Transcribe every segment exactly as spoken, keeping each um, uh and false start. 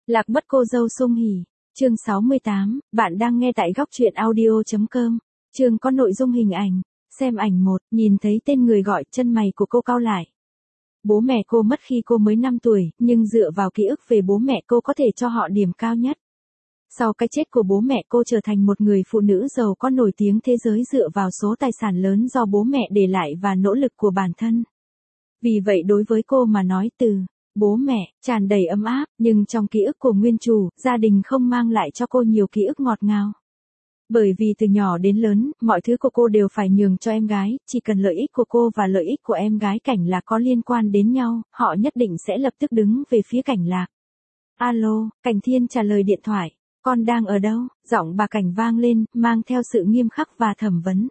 Lạc mất cô dâu Sung Hỉ. Chương sáu mươi tám, bạn đang nghe tại góc truyện audio chấm com. Chương có nội dung hình ảnh. Xem ảnh một, nhìn thấy tên người gọi, chân mày của cô cau lại. Bố mẹ cô mất khi cô mới năm tuổi, nhưng dựa vào ký ức về bố mẹ cô có thể cho họ điểm cao nhất. Sau cái chết của bố mẹ cô trở thành một người phụ nữ giàu có nổi tiếng thế giới dựa vào số tài sản lớn do bố mẹ để lại và nỗ lực của bản thân. Vì vậy đối với cô mà nói từ bố mẹ, tràn đầy ấm áp, nhưng trong ký ức của nguyên chủ, gia đình không mang lại cho cô nhiều ký ức ngọt ngào. Bởi vì từ nhỏ đến lớn, mọi thứ của cô đều phải nhường cho em gái, chỉ cần lợi ích của cô và lợi ích của em gái Cảnh Lạc có liên quan đến nhau, họ nhất định sẽ lập tức đứng về phía Cảnh Lạc. Alo, Cảnh Thiên trả lời điện thoại. Con đang ở đâu? Giọng bà Cảnh vang lên, mang theo sự nghiêm khắc và thẩm vấn.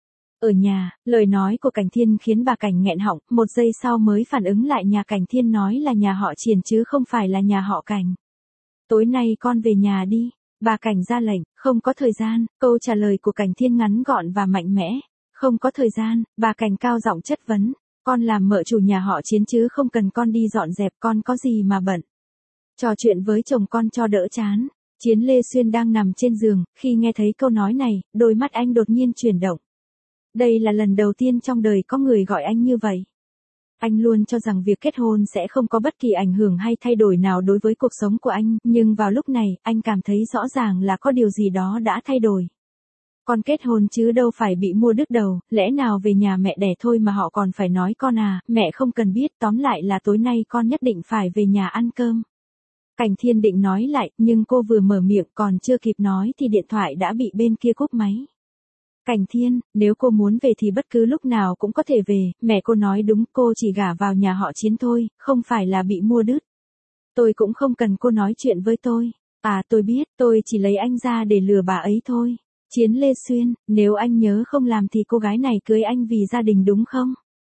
Ở nhà, lời nói của Cảnh Thiên khiến bà Cảnh nghẹn họng, một giây sau mới phản ứng lại nhà Cảnh Thiên nói là nhà họ Triền chứ không phải là nhà họ Cảnh. Tối nay con về nhà đi. Bà Cảnh ra lệnh, không có thời gian, câu trả lời của Cảnh Thiên ngắn gọn và mạnh mẽ. Không có thời gian, bà Cảnh cao giọng chất vấn. Con làm mợ chủ nhà họ Chiến chứ không cần con đi dọn dẹp, con có gì mà bận. Trò chuyện với chồng con cho đỡ chán. Chiến Lê Xuyên đang nằm trên giường, khi nghe thấy câu nói này, đôi mắt anh đột nhiên chuyển động. Đây là lần đầu tiên trong đời có người gọi anh như vậy. Anh luôn cho rằng việc kết hôn sẽ không có bất kỳ ảnh hưởng hay thay đổi nào đối với cuộc sống của anh, nhưng vào lúc này, anh cảm thấy rõ ràng là có điều gì đó đã thay đổi. Con kết hôn chứ đâu phải bị mua đứt đầu, lẽ nào về nhà mẹ đẻ thôi mà họ còn phải nói con à, mẹ không cần biết, tóm lại là tối nay con nhất định phải về nhà ăn cơm. Cảnh Thiên định nói lại, nhưng cô vừa mở miệng còn chưa kịp nói thì điện thoại đã bị bên kia cúp máy. Cảnh Thiên, nếu cô muốn về thì bất cứ lúc nào cũng có thể về, mẹ cô nói đúng, cô chỉ gả vào nhà họ Chiến thôi, không phải là bị mua đứt. Tôi cũng không cần cô nói chuyện với tôi. À tôi biết, tôi chỉ lấy anh ra để lừa bà ấy thôi. Chiến Lê Xuyên, nếu anh nhớ không làm thì cô gái này cưới anh vì gia đình đúng không?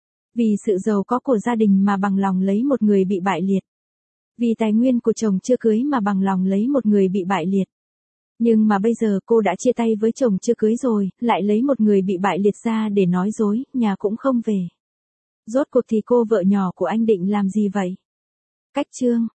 Vì sự giàu có của gia đình mà bằng lòng lấy một người bị bại liệt. Vì tài nguyên của chồng chưa cưới mà bằng lòng lấy một người bị bại liệt. Nhưng mà bây giờ cô đã chia tay với chồng chưa cưới rồi, lại lấy một người bị bại liệt ra để nói dối, nhà cũng không về. Rốt cuộc thì cô vợ nhỏ của anh định làm gì vậy? Cách chương,